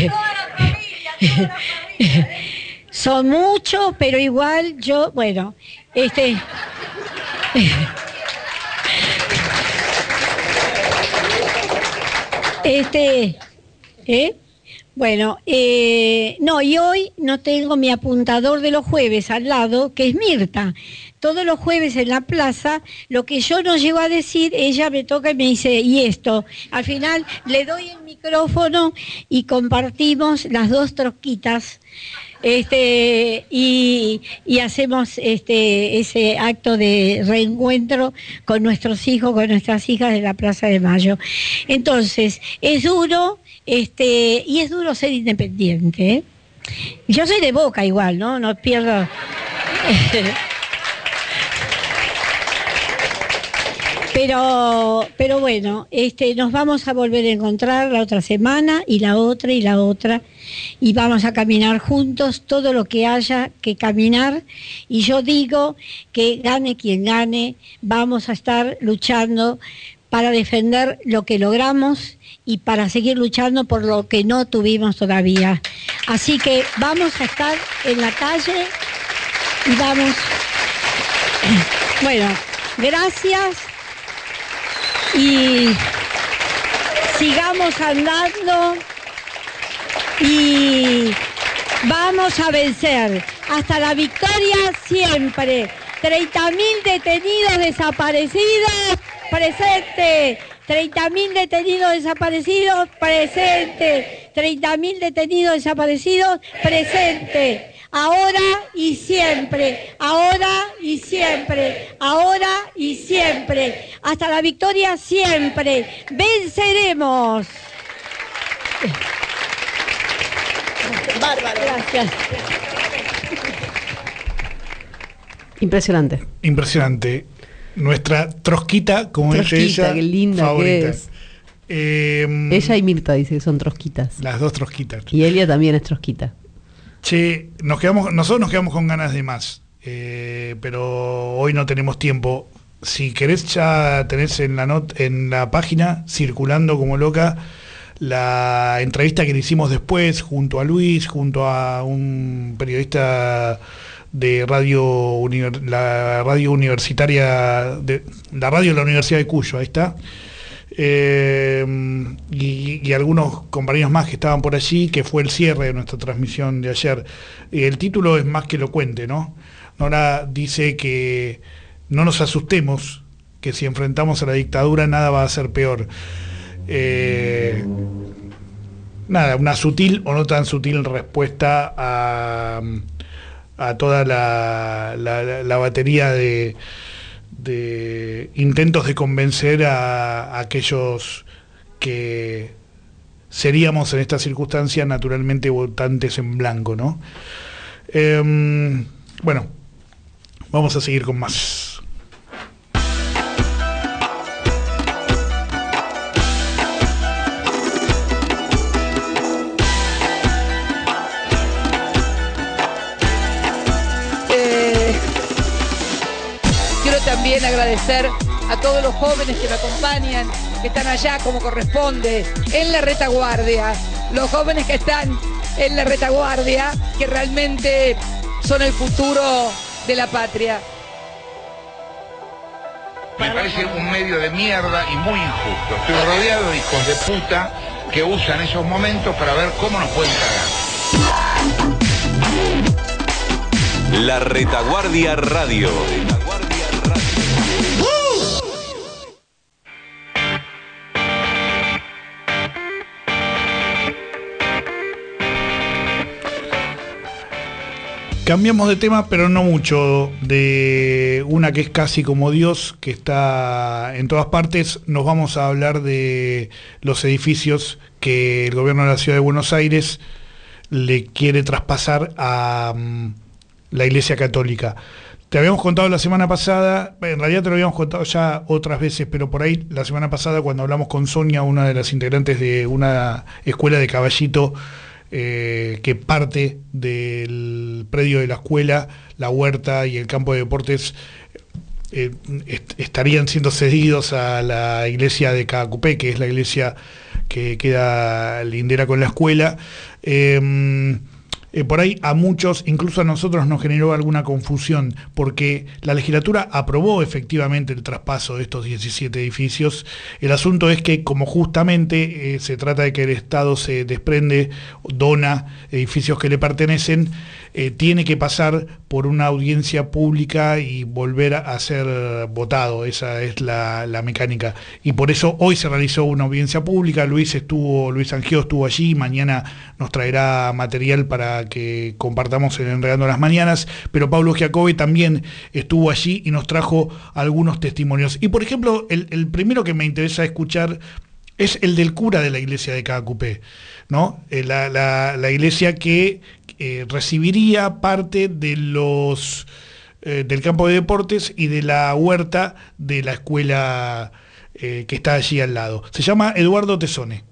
son muchos, pero igual yo, bueno, este, este, ¿eh? Bueno, eh, no, y hoy no tengo mi apuntador de los jueves al lado, que es Mirta. Todos los jueves en la plaza, lo que yo no llego a decir, ella me toca y me dice, y esto. Al final le doy el micrófono y compartimos las dos trosquitas. Este, y, y hacemos este, ese acto de reencuentro con nuestros hijos, con nuestras hijas de la Plaza de Mayo. Entonces, es duro, este, y es duro ser independiente, ¿eh? Yo soy de Boca igual, ¿no? No pierdo... Pero, pero bueno, este, nos vamos a volver a encontrar la otra semana y la otra y la otra y vamos a caminar juntos todo lo que haya que caminar y yo digo que gane quien gane, vamos a estar luchando para defender lo que logramos y para seguir luchando por lo que no tuvimos todavía. Así que vamos a estar en la calle y vamos... Bueno, gracias. Y sigamos andando y vamos a vencer. Hasta la victoria siempre. treinta mil detenidos desaparecidos, presente. treinta mil detenidos desaparecidos, presente. treinta mil detenidos desaparecidos, presente. Ahora y siempre, ahora y siempre, ahora y siempre. Hasta la victoria siempre. Venceremos. Bárbaro. Gracias. Impresionante. Impresionante. Nuestra trosquita, como Trosquita, dice ella, qué linda favorita. que es. Eh, Ella y Mirta dice que son trosquitas. Las dos trosquitas. Y Elia también es trosquita. Che, nos quedamos, nosotros nos quedamos con ganas de más, eh, pero hoy no tenemos tiempo. Si querés ya tenés en la not, en la página, circulando como loca, la entrevista que le hicimos después, junto a Luis, junto a un periodista de radio, univer, la radio universitaria, de, la radio de la Universidad de Cuyo, ahí está. Eh, y, y algunos compañeros más que estaban por allí, que fue el cierre de nuestra transmisión de ayer. El título es más que elocuente, ¿no? Nora dice que no nos asustemos, que si enfrentamos a la dictadura nada va a ser peor. Eh, nada, una sutil o no tan sutil respuesta a, a toda la, la, la batería de de intentos de convencer a, a aquellos que seríamos en esta circunstancia naturalmente votantes en blanco, ¿no? Eh, bueno, vamos a seguir con más. También agradecer a todos los jóvenes que me acompañan, que están allá como corresponde, en la retaguardia, los jóvenes que están en la retaguardia, que realmente son el futuro de la patria. Me parece un medio de mierda y muy injusto. Estoy rodeado de hijos de puta que usan esos momentos para ver cómo nos pueden cagar. La Retaguardia Radio. Cambiamos de tema, pero no mucho, de una que es casi como Dios, que está en todas partes. Nos vamos a hablar de los edificios que el gobierno de la Ciudad de Buenos Aires le quiere traspasar a um, la Iglesia Católica. Te habíamos contado la semana pasada, en realidad te lo habíamos contado ya otras veces, pero por ahí la semana pasada cuando hablamos con Sonia, una de las integrantes de una escuela de Caballito, Eh, que parte del predio de la escuela, la huerta y el campo de deportes eh, est estarían siendo cedidos a la iglesia de Cacupé, que es la iglesia que queda lindera con la escuela. Eh, eh, por ahí a muchos, incluso a nosotros, nos generó alguna confusión, porque la legislatura aprobó efectivamente el traspaso de estos diecisiete edificios. El asunto es que, como justamente eh, se trata de que el Estado se desprende, dona edificios que le pertenecen, eh, tiene que pasar por una audiencia pública y volver a ser votado. Esa es la, la mecánica. Y por eso hoy se realizó una audiencia pública. Luis estuvo, Luis Angio estuvo allí, mañana nos traerá material para que compartamos en Enredando las Mañanas, pero Pablo Giacobbe también estuvo allí y nos trajo algunos testimonios. Y por ejemplo, el, el primero que me interesa escuchar es el del cura de la iglesia de Caacupé, ¿no? Eh, la, la, la iglesia que eh, recibiría parte de los eh, del campo de deportes y de la huerta de la escuela eh, que está allí al lado. Se llama Eduardo Tesone.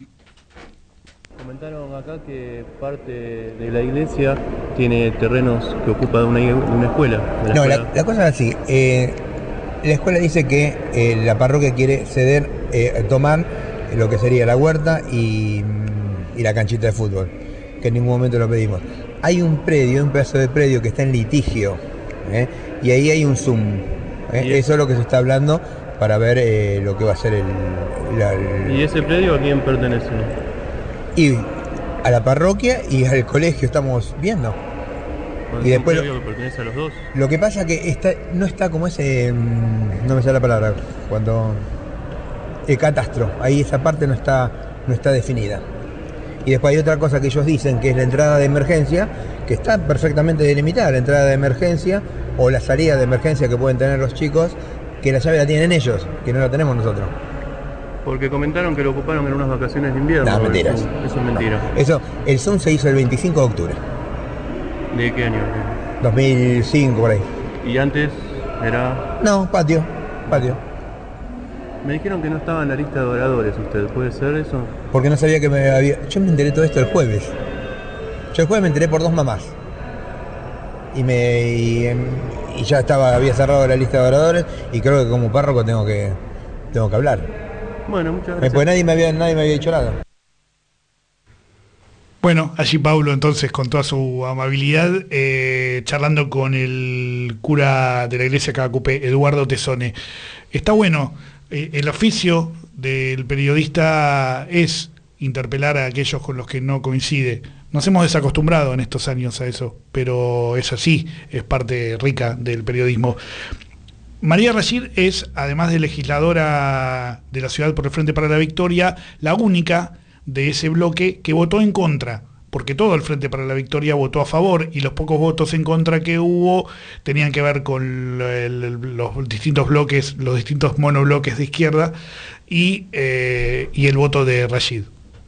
Comentaron acá que parte de la iglesia tiene terrenos que ocupa de una, de una escuela. De la no, escuela. La, la cosa es así. Eh, la escuela dice que eh, la parroquia quiere ceder, eh, tomar lo que sería la huerta y, y la canchita de fútbol, que en ningún momento lo pedimos. Hay un predio, un pedazo de predio que está en litigio, ¿eh? Y ahí hay un Zoom. ¿eh? Eso es lo que se está hablando para ver eh, lo que va a ser el, la, el... ¿Y ese predio a quién pertenece? Y a la parroquia y al colegio estamos viendo. Bueno, y después un predio que pertenece a los dos. Lo que pasa que está, no está como ese, no me sale la palabra, cuando el catastro, ahí esa parte no está, no está definida. Y después hay otra cosa que ellos dicen, que es la entrada de emergencia, que está perfectamente delimitada, la entrada de emergencia o la salida de emergencia que pueden tener los chicos, que la llave la tienen ellos, que no la tenemos nosotros. Porque comentaron que lo ocuparon en unas vacaciones de invierno. No, mentiras. Eso, eso es mentira. No. Eso, el Zoom se hizo el veinticinco de octubre. ¿De qué año? dos mil cinco, por ahí. ¿Y antes era...? No, patio, patio. Me dijeron que no estaba en la lista de oradores usted, ¿puede ser eso? Porque no sabía que me había... Yo me enteré todo esto el jueves. Yo el jueves me enteré por dos mamás. Y me y, y ya estaba, había cerrado la lista de oradores y creo que como párroco tengo que tengo que hablar. Bueno, muchas gracias. Pues nadie me había, nadie me había dicho nada. Bueno, allí Pablo entonces con toda su amabilidad, eh, charlando con el cura de la iglesia Caacupé, Eduardo Tesone. Está bueno, eh, el oficio del periodista es interpelar a aquellos con los que no coincide. Nos hemos desacostumbrado en estos años a eso, pero es así, es parte rica del periodismo. María Rashid es, además de legisladora de la ciudad por el Frente para la Victoria, la única de ese bloque que votó en contra, porque todo el Frente para la Victoria votó a favor y los pocos votos en contra que hubo tenían que ver con el, los distintos bloques, los distintos monobloques de izquierda y, eh, y el voto de Rashid.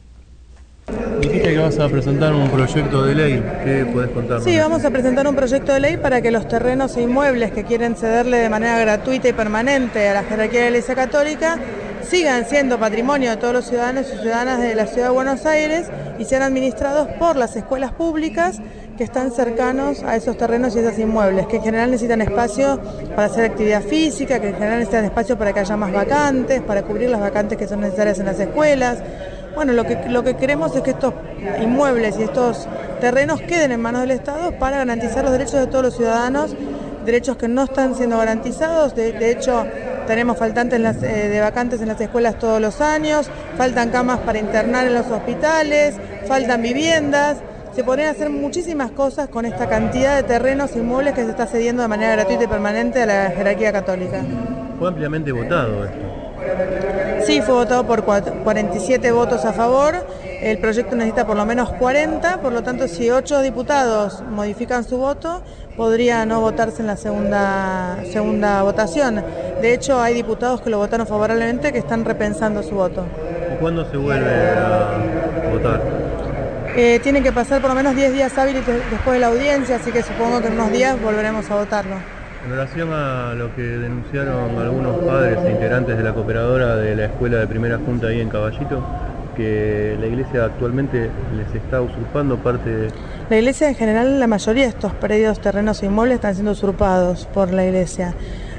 Dijiste que vas a presentar un proyecto de ley, ¿qué puedes contarnos? Sí, vamos a presentar un proyecto de ley para que los terrenos e inmuebles que quieren cederle de manera gratuita y permanente a la jerarquía de la Iglesia Católica sigan siendo patrimonio de todos los ciudadanos y ciudadanas de la Ciudad de Buenos Aires y sean administrados por las escuelas públicas que están cercanos a esos terrenos y esos inmuebles, que en general necesitan espacio para hacer actividad física, que en general necesitan espacio para que haya más vacantes, para cubrir las vacantes que son necesarias en las escuelas. Bueno, lo que, lo que queremos es que estos inmuebles y estos terrenos queden en manos del Estado para garantizar los derechos de todos los ciudadanos, derechos que no están siendo garantizados. De, de hecho, tenemos faltantes en las, eh, de vacantes en las escuelas todos los años, faltan camas para internar en los hospitales, faltan viviendas. Se podrían hacer muchísimas cosas con esta cantidad de terrenos e inmuebles que se está cediendo de manera gratuita y permanente a la jerarquía católica. Fue ampliamente votado esto. Sí, fue votado por cuarenta y siete votos a favor, el proyecto necesita por lo menos cuarenta, por lo tanto si ocho diputados modifican su voto, podría no votarse en la segunda, segunda votación. De hecho, hay diputados que lo votaron favorablemente que están repensando su voto. ¿Y cuándo se vuelve a votar? Eh, tienen que pasar por lo menos diez días hábiles después de la audiencia, así que supongo que en unos días volveremos a votarlo. En relación a lo que denunciaron algunos padres e integrantes de la cooperadora de la escuela de Primera Junta ahí en Caballito, que la iglesia actualmente les está usurpando parte de... La iglesia en general, la mayoría de estos predios, terrenos e inmuebles están siendo usurpados por la iglesia.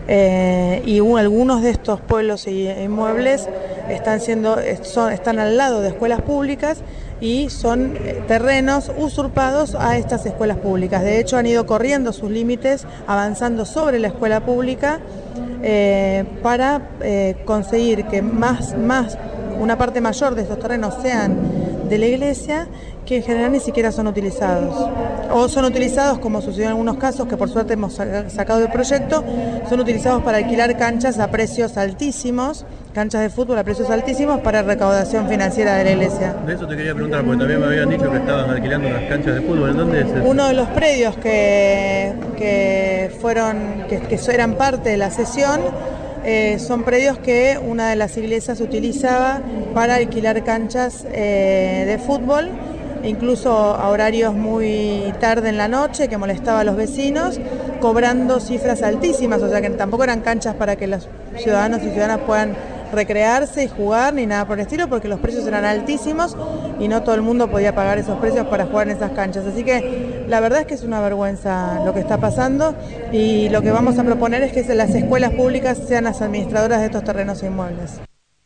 Eh, y uh, algunos de estos pueblos y inmuebles están siendo son, están al lado de escuelas públicas y son eh, terrenos usurpados a estas escuelas públicas. De hecho, han ido corriendo sus límites, avanzando sobre la escuela pública eh, para eh, conseguir que más, más una parte mayor de estos terrenos sean de la iglesia, que en general ni siquiera son utilizados. O son utilizados, como sucedió en algunos casos, que por suerte hemos sacado del proyecto, son utilizados para alquilar canchas a precios altísimos, canchas de fútbol a precios altísimos para recaudación financiera de la iglesia. De eso te quería preguntar, porque también me habían dicho que estaban alquilando unas canchas de fútbol. ¿En dónde es eso? Uno de los predios que, que fueron, que, que eran parte de la sesión, Eh, son predios que una de las iglesias utilizaba para alquilar canchas eh, de fútbol, incluso a horarios muy tarde en la noche, que molestaba a los vecinos, cobrando cifras altísimas, o sea que tampoco eran canchas para que los ciudadanos y ciudadanas puedan recrearse y jugar ni nada por el estilo, porque los precios eran altísimos y no todo el mundo podía pagar esos precios para jugar en esas canchas. Así que la verdad es que es una vergüenza lo que está pasando, y lo que vamos a proponer es que las escuelas públicas sean las administradoras de estos terrenos inmuebles.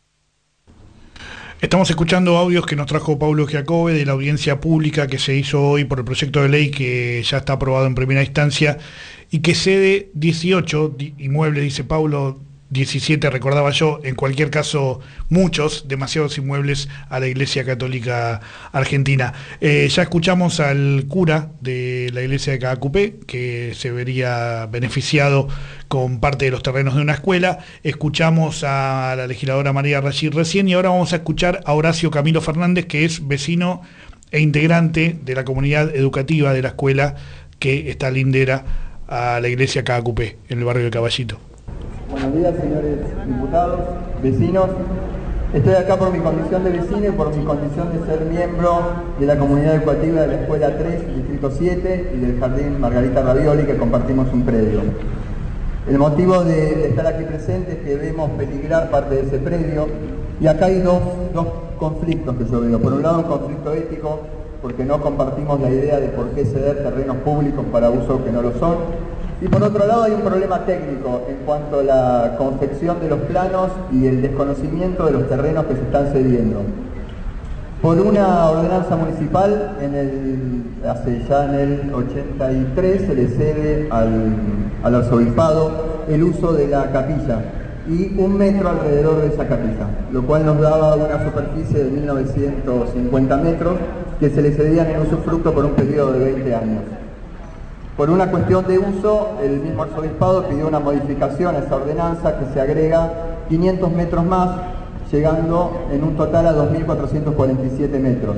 Estamos escuchando audios que nos trajo Paulo Giacobbe de la audiencia pública que se hizo hoy por el proyecto de ley que ya está aprobado en primera instancia y que cede dieciocho inmuebles, dice Paulo, diecisiete recordaba yo, en cualquier caso muchos, demasiados inmuebles a la Iglesia Católica Argentina. Eh, ya escuchamos al cura de la Iglesia de Caacupé, que se vería beneficiado con parte de los terrenos de una escuela. Escuchamos a la legisladora María Rachid recién, y ahora vamos a escuchar a Horacio Camilo Fernández, que es vecino e integrante de la comunidad educativa de la escuela que está lindera a la Iglesia Caacupé, en el barrio de Caballito. Buenos días, señores diputados, vecinos. Estoy acá por mi condición de vecino y por mi condición de ser miembro de la comunidad educativa de la Escuela tres, Distrito siete, y del Jardín Margarita Ravioli, que compartimos un predio. El motivo de, de estar aquí presente es que vemos peligrar parte de ese predio, y acá hay dos, dos conflictos que yo veo. Por un lado, un conflicto ético, porque no compartimos la idea de por qué ceder terrenos públicos para usos que no lo son. Y por otro lado hay un problema técnico en cuanto a la confección de los planos y el desconocimiento de los terrenos que se están cediendo. Por una ordenanza municipal, en el, hace ya en el ochenta y tres, se le cede al, al arzobispado el uso de la capilla y un metro alrededor de esa capilla, lo cual nos daba una superficie de mil novecientos cincuenta metros que se le cedían en usufructo por un periodo de veinte años. Por una cuestión de uso, el mismo arzobispado pidió una modificación a esa ordenanza que se agrega quinientos metros más, llegando en un total a dos mil cuatrocientos cuarenta y siete metros.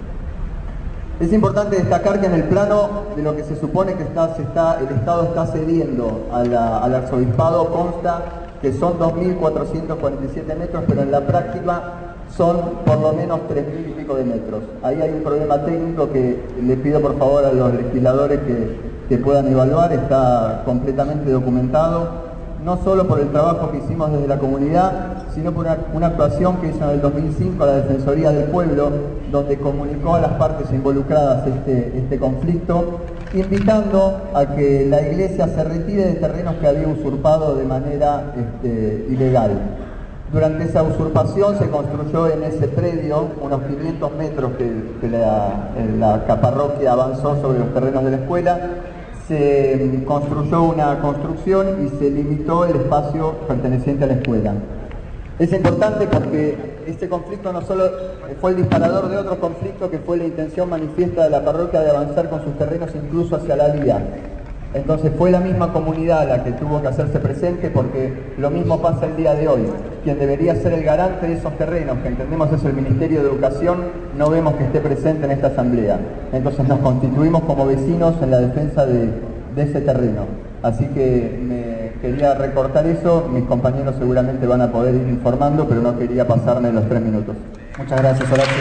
Es importante destacar que en el plano de lo que se supone que está, se está, el Estado está cediendo a la, al arzobispado consta que son dos mil cuatrocientos cuarenta y siete metros, pero en la práctica son por lo menos tres mil y pico de metros. Ahí hay un problema técnico que le pido por favor a los legisladores que que puedan evaluar, está completamente documentado, no solo por el trabajo que hicimos desde la comunidad, sino por una, una actuación que hizo en el dos mil cinco la Defensoría del Pueblo, donde comunicó a las partes involucradas este, este conflicto, invitando a que la iglesia se retire de terrenos que había usurpado de manera este, ilegal. Durante esa usurpación se construyó en ese predio, unos quinientos metros que, que la, la caparroquia avanzó sobre los terrenos de la escuela, se construyó una construcción y se limitó el espacio perteneciente a la escuela. Es importante porque este conflicto no solo fue el disparador de otro conflicto, que fue la intención manifiesta de la parroquia de avanzar con sus terrenos incluso hacia la vía. Entonces fue la misma comunidad la que tuvo que hacerse presente, porque lo mismo pasa el día de hoy. Quien debería ser el garante de esos terrenos, que entendemos es el Ministerio de Educación, no vemos que esté presente en esta asamblea. Entonces nos constituimos como vecinos en la defensa de, de ese terreno. Así que me quería recortar eso, mis compañeros seguramente van a poder ir informando, pero no quería pasarme los tres minutos. Muchas gracias, Horacio.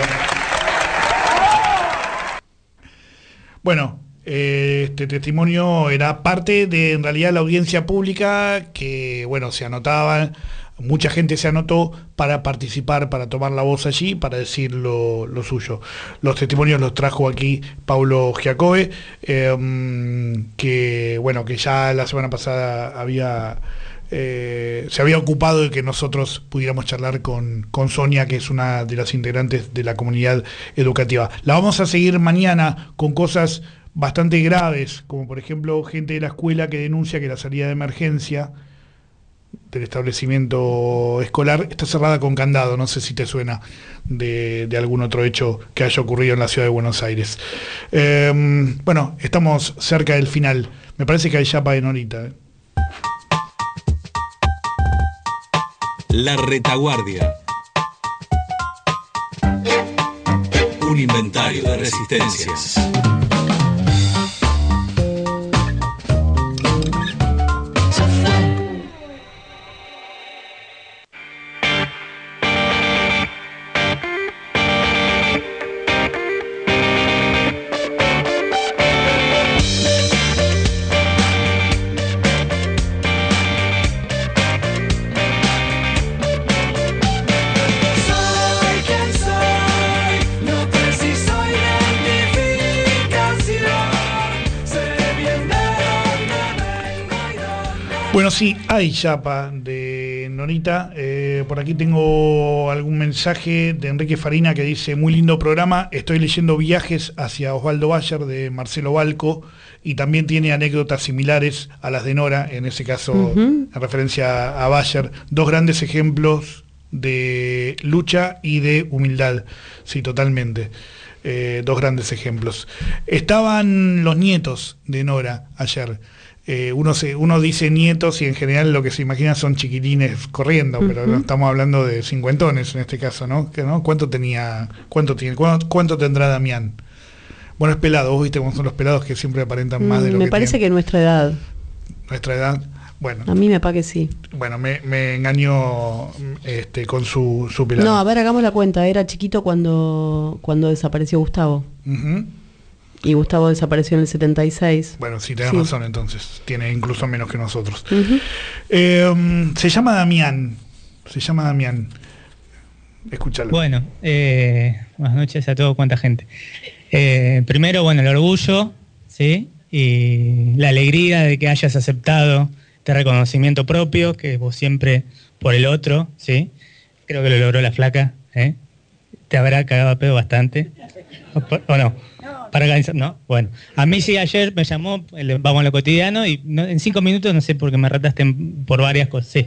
Bueno, este testimonio era parte de, en realidad, la audiencia pública que, bueno, se anotaba, mucha gente se anotó para participar, para tomar la voz allí, para decir lo, lo suyo. Los testimonios los trajo aquí Paulo Giacobbe, eh, que, bueno, que ya la semana pasada había eh, se había ocupado de que nosotros pudiéramos charlar con, con Sonia, que es una de las integrantes de la comunidad educativa. La vamos a seguir mañana con cosas bastante graves, como por ejemplo gente de la escuela que denuncia que la salida de emergencia del establecimiento escolar está cerrada con candado. No sé si te suena de, de algún otro hecho que haya ocurrido en la ciudad de Buenos Aires. Eh, bueno, estamos cerca del final. Me parece que hay chapa de Norita. ¿eh? La retaguardia. Un inventario de resistencias. Bueno, sí, hay chapa de Norita. Eh, por aquí tengo algún mensaje de Enrique Farina que dice: muy lindo programa, estoy leyendo Viajes hacia Osvaldo Bayer de Marcelo Balco, y también tiene anécdotas similares a las de Nora, en ese caso uh-huh. en referencia a Bayer. Dos grandes ejemplos de lucha y de humildad. Sí, totalmente. Eh, dos grandes ejemplos. Estaban los nietos de Nora ayer. Eh, uno se, uno dice nietos y en general lo que se imagina son chiquilines corriendo, uh-huh. pero no estamos hablando de cincuentones en este caso, ¿no? ¿Qué, no? ¿Cuánto tenía, cuánto tiene, cuánto, cuánto tendrá Damián? Bueno, es pelado, vos viste cómo son los pelados que siempre aparentan más mm, de lo me que parece tienen. Que nuestra edad. Nuestra edad, bueno. A mí me parece que sí. Bueno, me, me engañó este, con su, su pelado. No, a ver, hagamos la cuenta. Era chiquito cuando, cuando desapareció Gustavo. Uh-huh. Y Gustavo desapareció en el setenta y seis. Bueno, sí, tenés sí. razón entonces. Tiene incluso menos que nosotros. Uh-huh. eh, se llama Damián. Se llama Damián. Escúchalo. Bueno, eh, buenas noches a todos, cuánta gente. Eh, primero, bueno, el orgullo, ¿sí? Y la alegría de que hayas aceptado este reconocimiento propio, que vos siempre por el otro, ¿sí? Creo que lo logró la flaca, ¿eh? Te habrá cagado a pedo bastante. ¿O, o no? Para organizar, no, bueno. A mí sí, ayer me llamó, el, vamos a lo cotidiano, y no, en cinco minutos no sé por qué me rataste en, por varias cosas, sí.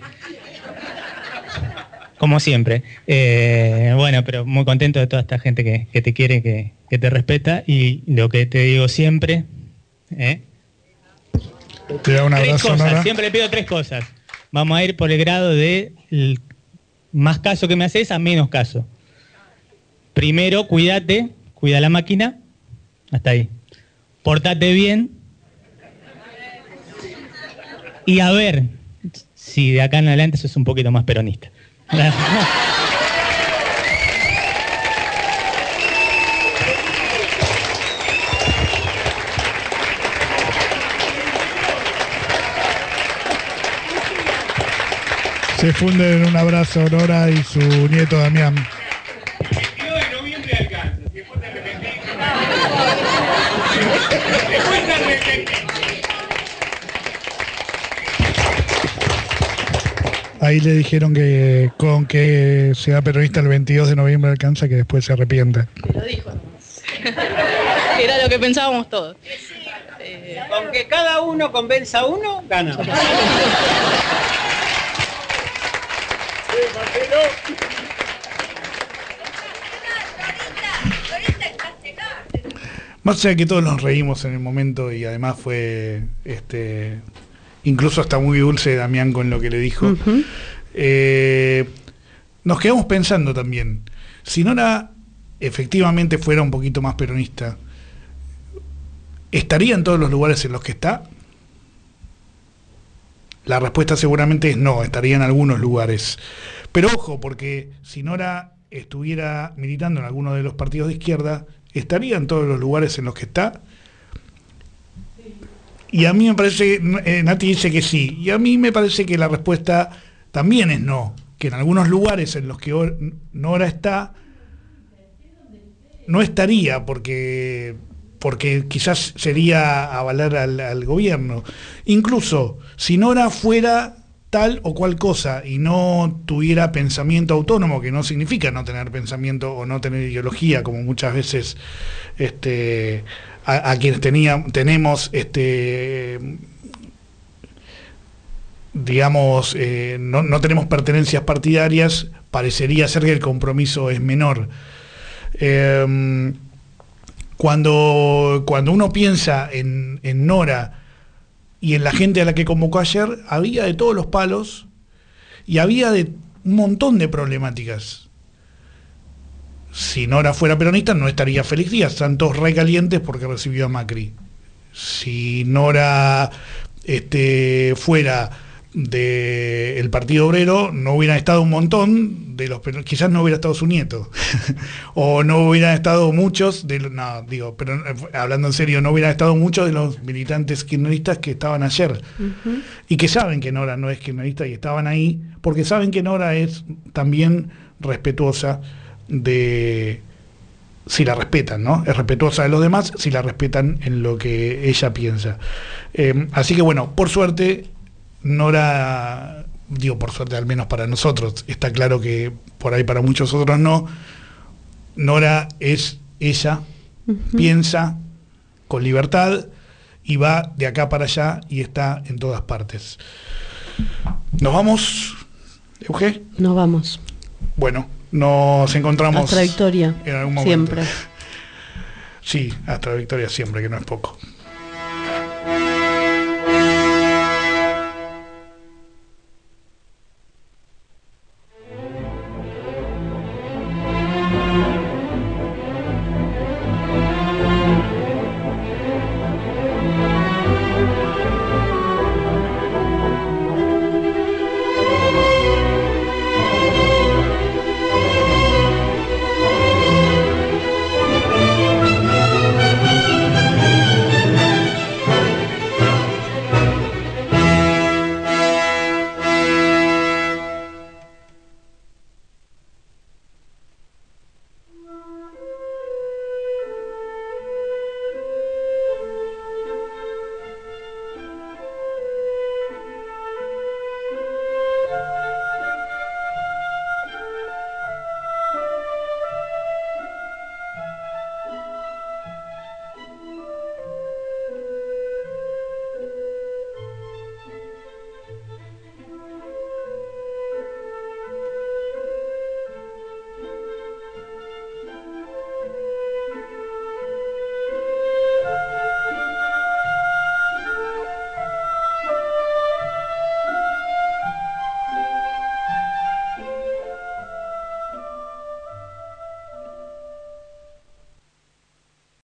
Como siempre. Eh, bueno, pero muy contento de toda esta gente que, que te quiere, que, que te respeta, y lo que te digo siempre, ¿eh? Te da un abrazo, tres cosas, Nora. Siempre le pido tres cosas. Vamos a ir por el grado de el más caso que me haces a menos caso. Primero, cuídate, cuida la máquina. Hasta ahí. Portate bien. Y a ver si de acá en adelante sos un poquito más peronista. Se funden en un abrazo Nora y su nieto Damián. Ahí le dijeron que con que sea peronista el veintidós de noviembre alcanza, que después se arrepienta. Lo dijo nomás. Era lo que pensábamos todos. Eh, con que cada uno convenza a uno, gana. Más allá de que todos nos reímos en el momento, y además fue este incluso hasta muy dulce Damián con lo que le dijo. Uh-huh. eh, nos quedamos pensando también, si Nora efectivamente fuera un poquito más peronista, ¿estaría en todos los lugares en los que está? La respuesta seguramente es no, estaría en algunos lugares. Pero ojo, porque si Nora estuviera militando en alguno de los partidos de izquierda, ¿estaría en todos los lugares en los que está? Y a mí me parece, eh, Nati dice que sí, y a mí me parece que la respuesta también es no, que en algunos lugares en los que Nora está, no estaría, porque, porque quizás sería avalar al, al gobierno. Incluso, si Nora fuera tal o cual cosa y no tuviera pensamiento autónomo, que no significa no tener pensamiento o no tener ideología, como muchas veces este, a, a quienes tenía, tenemos, este, digamos, eh, no, no tenemos pertenencias partidarias, parecería ser que el compromiso es menor. Eh, cuando, cuando uno piensa en, en Nora y en la gente a la que convocó ayer, había de todos los palos y había de un montón de problemáticas. Si Nora fuera peronista no estaría Félix Díaz, están todos recalientes porque recibió a Macri. Si Nora este, fuera del Partido Obrero, no hubieran estado un montón de los, pero quizás no hubiera estado su nieto o no hubieran estado muchos de los, no digo, pero hablando en serio, no hubieran estado muchos de los militantes kirchneristas que estaban ayer. Uh-huh. Y que saben que Nora no es kirchnerista y estaban ahí porque saben que Nora es también respetuosa de, si la respetan, ¿no? Es respetuosa de los demás si la respetan en lo que ella piensa. Eh, así que bueno, por suerte Nora, digo por suerte al menos para nosotros, está claro que por ahí para muchos otros no, Nora es ella, uh-huh. piensa con libertad y va de acá para allá y está en todas partes. ¿Nos vamos, Euge? Nos vamos. Bueno, nos encontramos hasta la victoria, en algún momento. Siempre. Sí, hasta la victoria siempre, que no es poco.